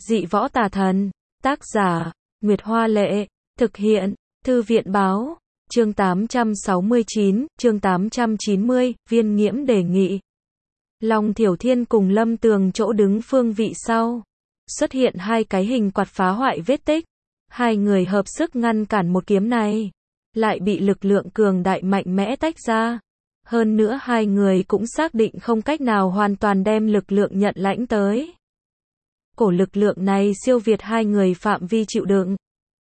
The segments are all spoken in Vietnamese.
Dị võ tà thần. Tác giả, Nguyệt Hoa Lệ. Thực hiện, Thư viện Báo. Chương 869, chương 890, Viên Nghiễm đề nghị. Long Thiểu Thiên cùng Lâm Tường chỗ đứng phương vị sau. Xuất hiện hai cái hình quạt phá hoại vết tích. Hai người hợp sức ngăn cản một kiếm này. Lại bị lực lượng cường đại mạnh mẽ tách ra. Hơn nữa hai người cũng xác định không cách nào hoàn toàn đem lực lượng nhận lãnh tới. Cổ lực lượng này siêu việt hai người phạm vi chịu đựng.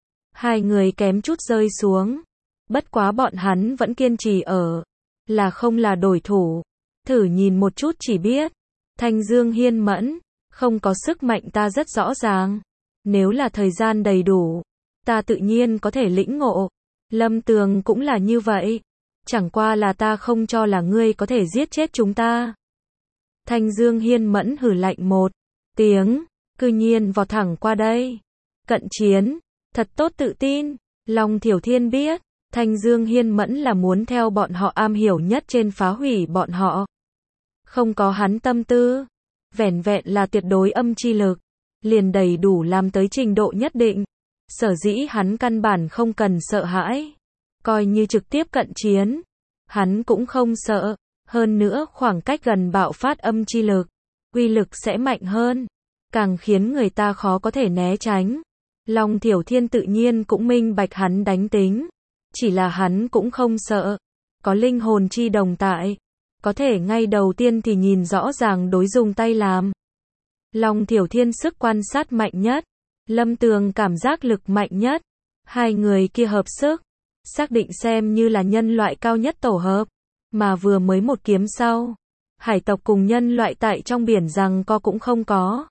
Hai người kém chút rơi xuống. Bất quá bọn hắn vẫn kiên trì ở. Là không là đối thủ. Thử nhìn một chút chỉ biết. Thanh Dương Hiên Mẫn. Không có sức mạnh ta rất rõ ràng. Nếu là thời gian đầy đủ. Ta tự nhiên có thể lĩnh ngộ. Lâm Tường cũng là như vậy. Chẳng qua là ta không cho là ngươi có thể giết chết chúng ta. Thanh Dương Hiên Mẫn hử lạnh một tiếng. Cư nhiên vọt thẳng qua đây. Cận chiến. Thật tốt tự tin. Long Thiểu Thiên biết. Thanh Dương Hiên Mẫn là muốn theo bọn họ am hiểu nhất trên phá hủy bọn họ. Không có hắn tâm tư. Vẻn vẹn là tuyệt đối âm chi lực. Liền đầy đủ làm tới trình độ nhất định. Sở dĩ hắn căn bản không cần sợ hãi. Coi như trực tiếp cận chiến. Hắn cũng không sợ. Hơn nữa khoảng cách gần bạo phát âm chi lực. Uy lực sẽ mạnh hơn. Càng khiến người ta khó có thể né tránh. Long Thiểu Thiên tự nhiên cũng minh bạch hắn đánh tính. Chỉ là hắn cũng không sợ. Có linh hồn chi đồng tại. Có thể ngay đầu tiên thì nhìn rõ ràng đối dùng tay làm. Long Thiểu Thiên sức quan sát mạnh nhất. Lâm Tường cảm giác lực mạnh nhất. Hai người kia hợp sức. Xác định xem như là nhân loại cao nhất tổ hợp. Mà vừa mới một kiếm sau. Hải tộc cùng nhân loại tại trong biển rằng co cũng không có.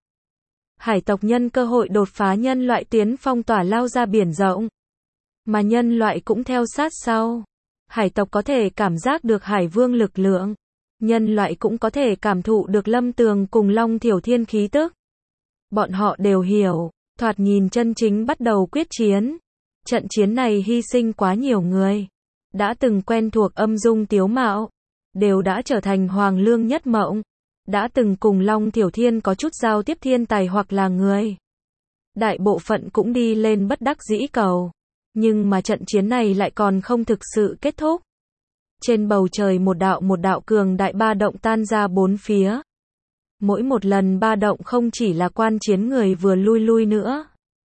Hải tộc nhân cơ hội đột phá nhân loại tuyến phong tỏa lao ra biển rộng. Mà nhân loại cũng theo sát sau. Hải tộc có thể cảm giác được hải vương lực lượng. Nhân loại cũng có thể cảm thụ được Lâm Tường cùng Long Thiểu Thiên khí tức. Bọn họ đều hiểu, thoạt nhìn chân chính bắt đầu quyết chiến. Trận chiến này hy sinh quá nhiều người. Đã từng quen thuộc âm dung tiếu mạo. Đều đã trở thành hoàng lương nhất mộng. Đã từng cùng Long Thiểu Thiên có chút giao tiếp thiên tài hoặc là người. Đại bộ phận cũng đi lên bất đắc dĩ cầu. Nhưng mà trận chiến này lại còn không thực sự kết thúc. Trên bầu trời một đạo cường đại ba động tan ra bốn phía. Mỗi một lần ba động không chỉ là quan chiến người vừa lui nữa.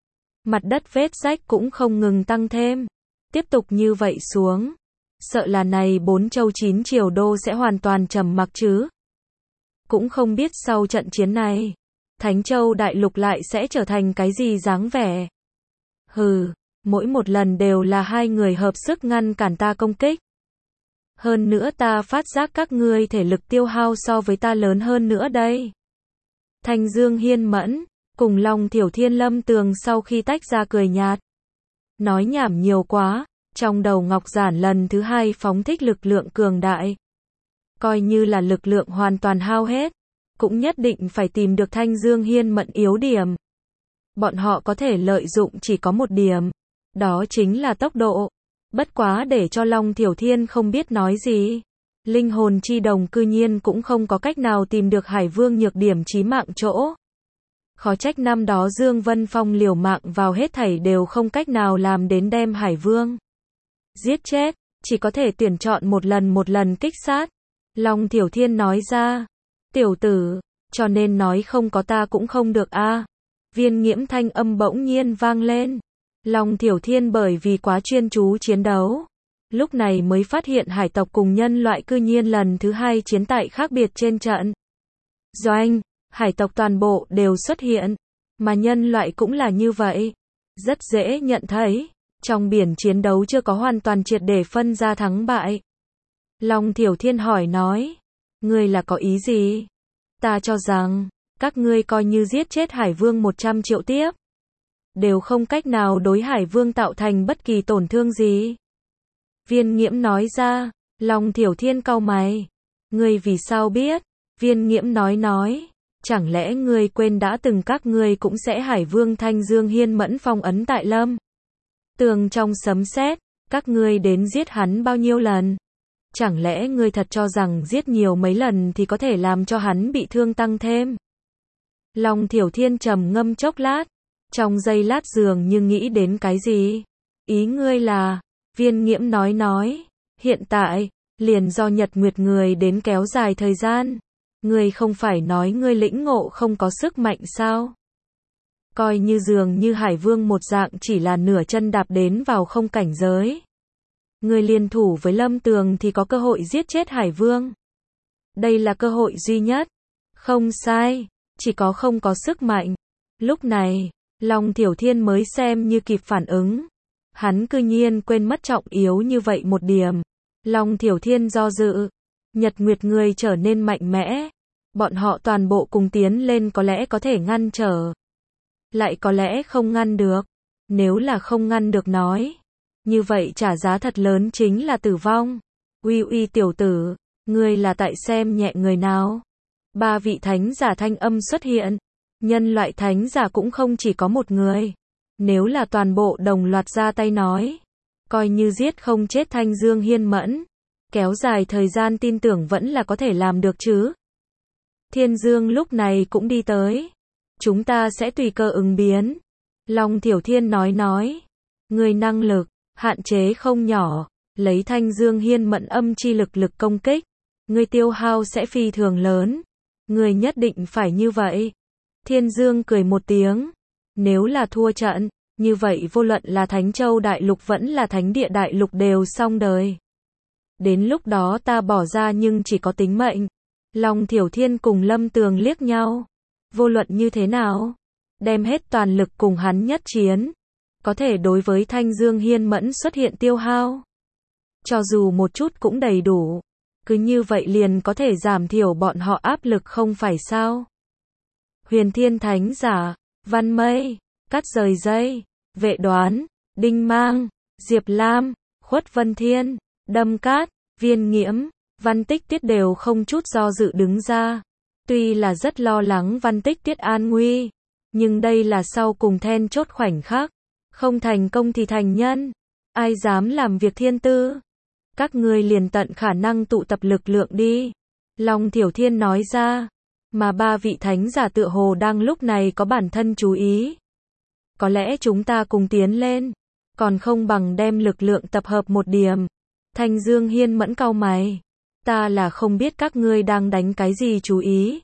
Mặt đất vết rách cũng không ngừng tăng thêm. Tiếp tục như vậy xuống. Sợ là này 4 châu 9 triều đô sẽ hoàn toàn trầm mặc chứ. Cũng không biết sau trận chiến này. Thánh Châu Đại Lục lại sẽ trở thành cái gì dáng vẻ. Hừ, mỗi một lần đều là hai người hợp sức ngăn cản ta công kích. Hơn nữa ta phát giác các ngươi thể lực tiêu hao so với ta lớn hơn nữa đây. Thanh Dương Hiên Mẫn, cùng Long Thiểu Thiên Lâm Tường sau khi tách ra cười nhạt. Nói nhảm nhiều quá, trong đầu Ngọc Giản lần thứ hai phóng thích lực lượng cường đại. Coi như là lực lượng hoàn toàn hao hết, cũng nhất định phải tìm được Thanh Dương Hiên Mẫn yếu điểm. Bọn họ có thể lợi dụng chỉ có một điểm, đó chính là tốc độ. Bất quá để cho Long Thiểu Thiên không biết nói gì. Linh hồn chi đồng cư nhiên cũng không có cách nào tìm được Hải Vương nhược điểm chí mạng chỗ. Khó trách năm đó Dương Vân Phong liều mạng vào hết thảy đều không cách nào làm đến đem Hải Vương giết chết, chỉ có thể tuyển chọn một lần kích sát. Long Thiểu Thiên nói ra, tiểu tử, cho nên nói không có ta cũng không được a. Viên Nghiễm thanh âm bỗng nhiên vang lên. Long Thiểu Thiên bởi vì quá chuyên chú chiến đấu. Lúc này mới phát hiện hải tộc cùng nhân loại cư nhiên lần thứ hai chiến tại khác biệt trên trận. Doanh, hải tộc toàn bộ đều xuất hiện. Mà nhân loại cũng là như vậy. Rất dễ nhận thấy. Trong biển chiến đấu chưa có hoàn toàn triệt để phân ra thắng bại. Long Thiểu Thiên hỏi nói. Ngươi là có ý gì? Ta cho rằng, các ngươi coi như giết chết Hải Vương 100 triệu tiếp. Đều không cách nào đối Hải Vương tạo thành bất kỳ tổn thương gì. Viên Nghiễm nói ra. Long Thiểu Thiên cau mày. Ngươi vì sao biết? Viên Nghiễm nói. Chẳng lẽ ngươi quên đã từng các ngươi cũng sẽ Hải Vương Thanh Dương Hiên Mẫn phong ấn tại Lâm Tường trong sấm sét, các ngươi đến giết hắn bao nhiêu lần? Chẳng lẽ ngươi thật cho rằng giết nhiều mấy lần thì có thể làm cho hắn bị thương tăng thêm? Long Thiểu Thiên trầm ngâm chốc lát, trong giây lát dường như nghĩ đến cái gì. Ý ngươi là, Viên Nghiễm nói, hiện tại, liền do Nhật Nguyệt người đến kéo dài thời gian. Ngươi không phải nói ngươi lĩnh ngộ không có sức mạnh sao? Coi như dường như Hải Vương một dạng chỉ là nửa chân đạp đến vào không cảnh giới. Ngươi liên thủ với Lâm Tường thì có cơ hội giết chết Hải Vương. Đây là cơ hội duy nhất. Không sai, chỉ có không có sức mạnh. Lúc này, Long Thiểu Thiên mới xem như kịp phản ứng. Hắn cư nhiên quên mất trọng yếu như vậy một điểm. Long Thiểu Thiên do dự. Nhật Nguyệt người trở nên mạnh mẽ. Bọn họ toàn bộ cùng tiến lên có lẽ có thể ngăn trở. Lại có lẽ không ngăn được. Nếu là không ngăn được nói. Như vậy trả giá thật lớn chính là tử vong. Uy tiểu tử, ngươi là tại xem nhẹ người nào? Ba vị thánh giả thanh âm xuất hiện. Nhân loại thánh giả cũng không chỉ có một người. Nếu là toàn bộ đồng loạt ra tay nói. Coi như giết không chết Thanh Dương Hiên Mẫn. Kéo dài thời gian tin tưởng vẫn là có thể làm được chứ. Thiên Dương lúc này cũng đi tới. Chúng ta sẽ tùy cơ ứng biến. Long Thiểu Thiên nói. Người năng lực, hạn chế không nhỏ. Lấy Thanh Dương Hiên Mẫn âm chi lực công kích. Người tiêu hao sẽ phi thường lớn. Người nhất định phải như vậy. Thiên Dương cười một tiếng. Nếu là thua trận, như vậy vô luận là Thánh Châu Đại Lục vẫn là Thánh Địa Đại Lục đều xong đời. Đến lúc đó ta bỏ ra nhưng chỉ có tính mệnh. Long Thiểu Thiên cùng Lâm Tường liếc nhau. Vô luận như thế nào? Đem hết toàn lực cùng hắn nhất chiến. Có thể đối với Thanh Dương Hiên Mẫn xuất hiện tiêu hao. Cho dù một chút cũng đầy đủ. Cứ như vậy liền có thể giảm thiểu bọn họ áp lực không phải sao? Huyền Thiên Thánh Giả, Văn Mây, Cắt Rời Dây, Vệ Đoán, Đinh Mang, Diệp Lam, Khuất Vân Thiên, Đâm Cát, Viên Nghiễm, Văn Tích Tiết đều không chút do dự đứng ra. Tuy là rất lo lắng Văn Tích Tiết an nguy, nhưng đây là sau cùng then chốt khoảnh khắc. Không thành công thì thành nhân. Ai dám làm việc thiên tư? Các ngươi liền tận khả năng tụ tập lực lượng đi. Long Thiểu Thiên nói ra. Mà ba vị thánh giả tựa hồ đang lúc này có bản thân chú ý. Có lẽ chúng ta cùng tiến lên. Còn không bằng đem lực lượng tập hợp một điểm. Thanh Dương Hiên Mẫn cau mày. Ta là không biết các ngươi đang đánh cái gì chú ý.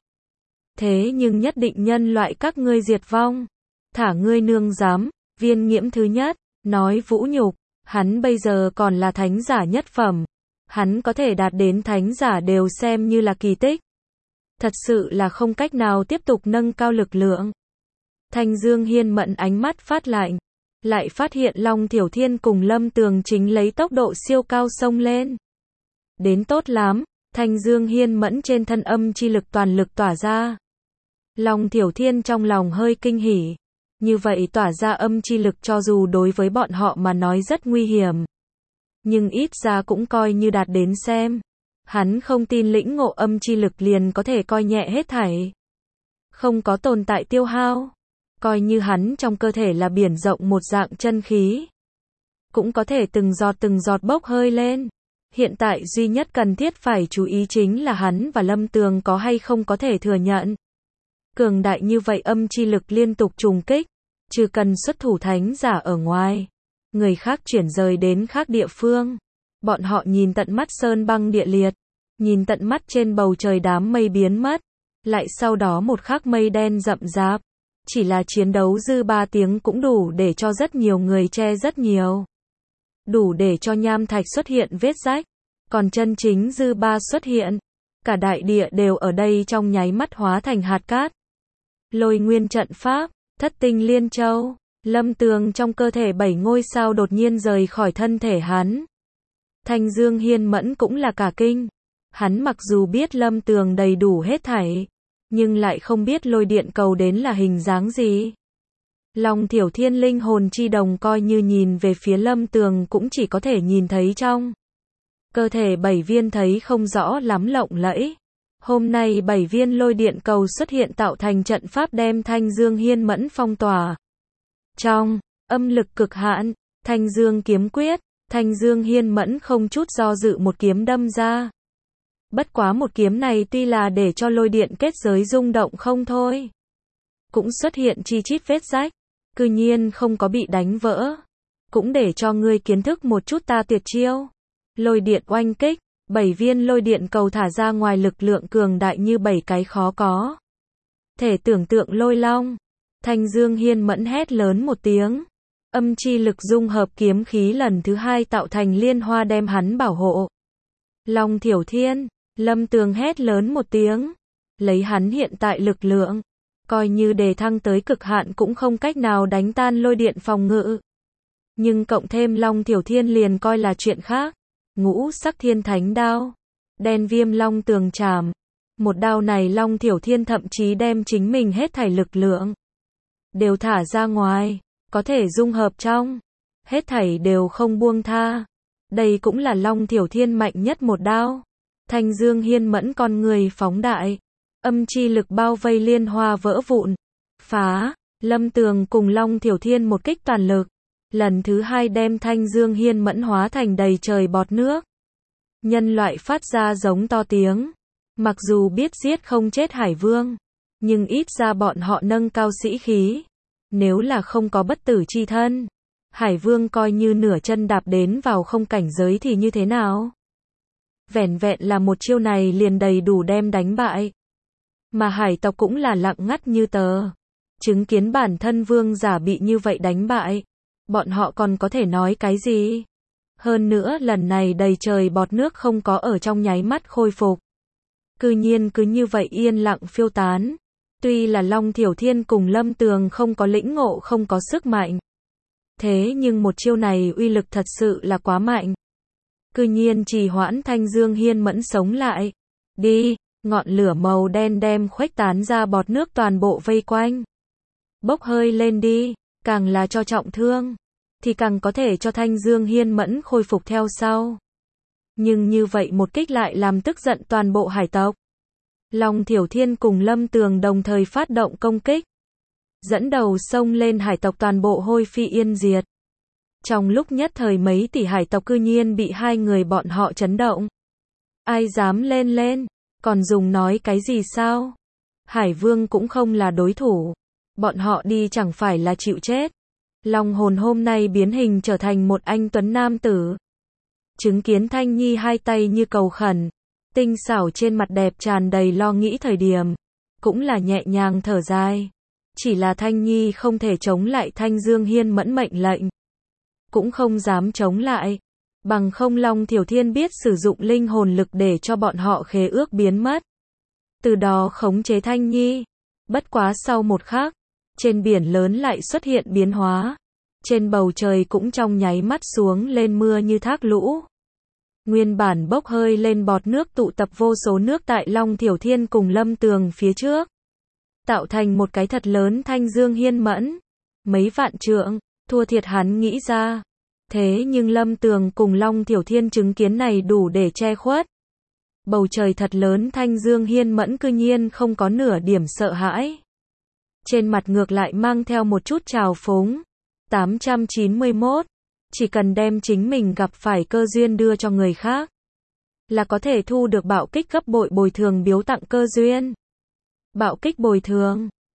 Thế nhưng nhất định nhân loại các ngươi diệt vong. Thả ngươi nương dám. Viên Nghiễm thứ nhất, nói vũ nhục. Hắn bây giờ còn là thánh giả nhất phẩm. Hắn có thể đạt đến thánh giả đều xem như là kỳ tích. Thật sự là không cách nào tiếp tục nâng cao lực lượng. Thanh Dương Hiên Mẫn ánh mắt phát lạnh. Lại phát hiện Long Thiểu Thiên cùng Lâm Tường chính lấy tốc độ siêu cao xông lên. Đến tốt lắm, Thanh Dương Hiên Mẫn trên thân âm chi lực toàn lực tỏa ra. Long Thiểu Thiên trong lòng hơi kinh hỉ. Như vậy tỏa ra âm chi lực cho dù đối với bọn họ mà nói rất nguy hiểm. Nhưng ít ra cũng coi như đạt đến xem. Hắn không tin lĩnh ngộ âm chi lực liền có thể coi nhẹ hết thảy. Không có tồn tại tiêu hao. Coi như hắn trong cơ thể là biển rộng một dạng chân khí. Cũng có thể từng giọt bốc hơi lên. Hiện tại duy nhất cần thiết phải chú ý chính là hắn và Lâm Tường có hay không có thể thừa nhận. Cường đại như vậy âm chi lực liên tục trùng kích. Trừ cần xuất thủ thánh giả ở ngoài. Người khác chuyển rời đến khác địa phương. Bọn họ nhìn tận mắt sơn băng địa liệt. Nhìn tận mắt trên bầu trời đám mây biến mất. Lại sau đó một khắc mây đen rậm rạp. Chỉ là chiến đấu dư 3 tiếng cũng đủ để cho rất nhiều người che rất nhiều. Đủ để cho nham thạch xuất hiện vết rách. Còn chân chính dư 3 xuất hiện. Cả đại địa đều ở đây trong nháy mắt hóa thành hạt cát. Lôi nguyên trận pháp, thất tinh liên châu. Lâm Tường trong cơ thể 7 ngôi sao đột nhiên rời khỏi thân thể hắn. Thanh Dương Hiên Mẫn cũng là cả kinh. Hắn mặc dù biết Lâm Tường đầy đủ hết thảy, nhưng lại không biết lôi điện cầu đến là hình dáng gì. Long Thiểu Thiên linh hồn chi đồng coi như nhìn về phía Lâm Tường cũng chỉ có thể nhìn thấy trong cơ thể 7 viên thấy không rõ lắm lộng lẫy. Hôm nay 7 viên lôi điện cầu xuất hiện tạo thành trận pháp đem Thanh Dương Hiên Mẫn phong tỏa. Trong âm lực cực hạn, Thanh Dương kiếm quyết, Thanh Dương Hiên Mẫn không chút do dự một kiếm đâm ra. Bất quá một kiếm này tuy là để cho lôi điện kết giới rung động không thôi. cũng xuất hiện chi chít vết rách, cư nhiên không có bị đánh vỡ. Cũng để cho ngươi kiến thức một chút ta tuyệt chiêu. Lôi điện oanh kích, 7 viên lôi điện cầu thả ra ngoài, lực lượng cường đại như 7 cái khó có thể tưởng tượng lôi long. Thanh Dương Hiên Mẫn hét lớn một tiếng. Âm chi lực dung hợp kiếm khí lần thứ 2 tạo thành liên hoa đem hắn bảo hộ. Long Thiểu Thiên, Lâm Tường hét lớn một tiếng. Lấy hắn hiện tại lực lượng, coi như đề thăng tới cực hạn cũng không cách nào đánh tan lôi điện phòng ngự. Nhưng cộng thêm Long Thiểu Thiên liền coi là chuyện khác. Ngũ sắc thiên thánh đao, đen viêm long tường trảm. Một đao này Long Thiểu Thiên thậm chí đem chính mình hết thảy lực lượng đều thả ra ngoài, có thể dung hợp trong, hết thảy đều không buông tha. Đây cũng là Long Thiểu Thiên mạnh nhất một đao. Thanh Dương Hiên Mẫn con người phóng đại, âm chi lực bao vây liên hoa vỡ vụn, phá. Lâm Tường cùng Long Thiểu Thiên một kích toàn lực, lần thứ 2 đem Thanh Dương Hiên Mẫn hóa thành đầy trời bọt nước. Nhân loại phát ra giống to tiếng. Mặc dù biết giết không chết Hải Vương, nhưng ít ra bọn họ nâng cao sĩ khí. Nếu là không có bất tử chi thân, Hải Vương coi như nửa chân đạp đến vào không cảnh giới thì như thế nào? Vẻn vẹn là một chiêu này liền đầy đủ đem đánh bại. Mà hải tộc cũng là lặng ngắt như tờ. Chứng kiến bản thân vương giả bị như vậy đánh bại, bọn họ còn có thể nói cái gì? Hơn nữa lần này đầy trời bọt nước không có ở trong nháy mắt khôi phục. Cư nhiên cứ như vậy yên lặng phiêu tán. Tuy là Long Thiểu Thiên cùng Lâm Tường không có lĩnh ngộ, không có sức mạnh. Thế nhưng một chiêu này uy lực thật sự là quá mạnh. Cư nhiên trì hoãn Thanh Dương Hiên Mẫn sống lại. Đi, ngọn lửa màu đen đem khuếch tán ra bọt nước toàn bộ vây quanh. Bốc hơi lên đi, càng là cho trọng thương, thì càng có thể cho Thanh Dương Hiên Mẫn khôi phục theo sau. Nhưng như vậy một kích lại làm tức giận toàn bộ hải tộc. Long Thiểu Thiên cùng Lâm Tường đồng thời phát động công kích. Dẫn đầu xông lên hải tộc toàn bộ hôi phi yên diệt. Trong lúc nhất thời mấy tỷ hải tộc cư nhiên bị hai người bọn họ chấn động. Ai dám lên lên, còn dùng nói cái gì sao? Hải Vương cũng không là đối thủ. Bọn họ đi chẳng phải là chịu chết. Long hồn hôm nay biến hình trở thành một anh tuấn nam tử. Chứng kiến Thanh Nhi hai tay như cầu khẩn, tinh xảo trên mặt đẹp tràn đầy lo nghĩ thời điểm, cũng là nhẹ nhàng thở dài. Chỉ là Thanh Nhi không thể chống lại Thanh Dương Hiên Mẫn mệnh lệnh, cũng không dám chống lại, bằng không Long Thiểu Thiên biết sử dụng linh hồn lực để cho bọn họ khế ước biến mất, từ đó khống chế Thanh Nhi. Bất quá sau một khắc, trên biển lớn lại xuất hiện biến hóa, trên bầu trời cũng trong nháy mắt xuống lên mưa như thác lũ. Nguyên bản bốc hơi lên bọt nước tụ tập vô số nước tại Long Thiểu Thiên cùng Lâm Tường phía trước, tạo thành một cái thật lớn Thanh Dương Hiên Mẫn, mấy vạn trượng, thua thiệt hắn nghĩ ra. Thế nhưng Lâm Tường cùng Long Thiểu Thiên chứng kiến này đủ để che khuất. Bầu trời thật lớn Thanh Dương Hiên Mẫn cư nhiên không có nửa điểm sợ hãi. Trên mặt ngược lại mang theo một chút trào phúng. 891. Chỉ cần đem chính mình gặp phải cơ duyên đưa cho người khác, là có thể thu được bạo kích gấp bội bồi thường biếu tặng cơ duyên. Bạo kích bồi thường.